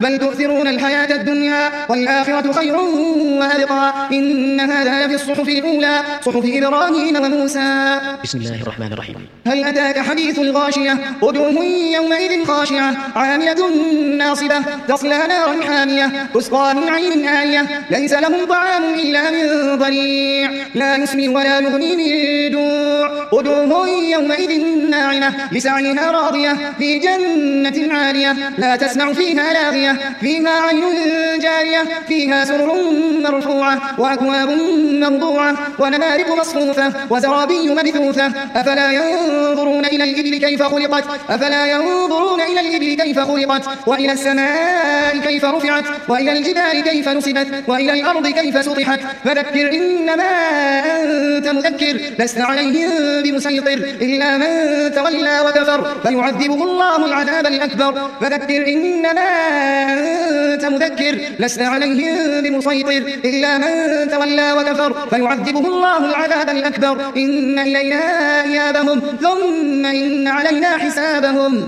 بل تؤثرون الحياة الدنيا والآخرة خير وأبقى إن هذا لفي الصحف الأولى صحف إبراهيم وموسى. بسم الله الرحمن الرحيم. هل أتاك حديث الغاشية وجوه يومئذ خاشعة عاملة ناصبة تصلى نارا حامية تسقى من عين آنية ليس لهم طعام إلا من ضريع لا يسمن ولا يغني من جوع وجوه يومئذ ناعمة لسعيها راضية في جنة عالية لا تسمع فيها لاغية فيها عين جارية فيها سرر مرفوعة وأكواب موضوعة ونمارق مصفوفة وزرابي مبثوثة أفلا ينظرون إلى الإبل كيف خلقت وإلى السماء كيف رفعت وإلى الجبال كيف نصبت وإلى الأرض كيف سطحت فذكر إنما أنت مذكر لست عليهم بمسيطر إلا من تولى وكفر فيعذبه الله العذاب الأكبر فذكر إنما أنت مذكر لست عليهم بمسيطر إلا من تولى وكفر فيعذبه الله العذاب الأكبر إن إلينا إيابهم ثم إن علينا حسابهم.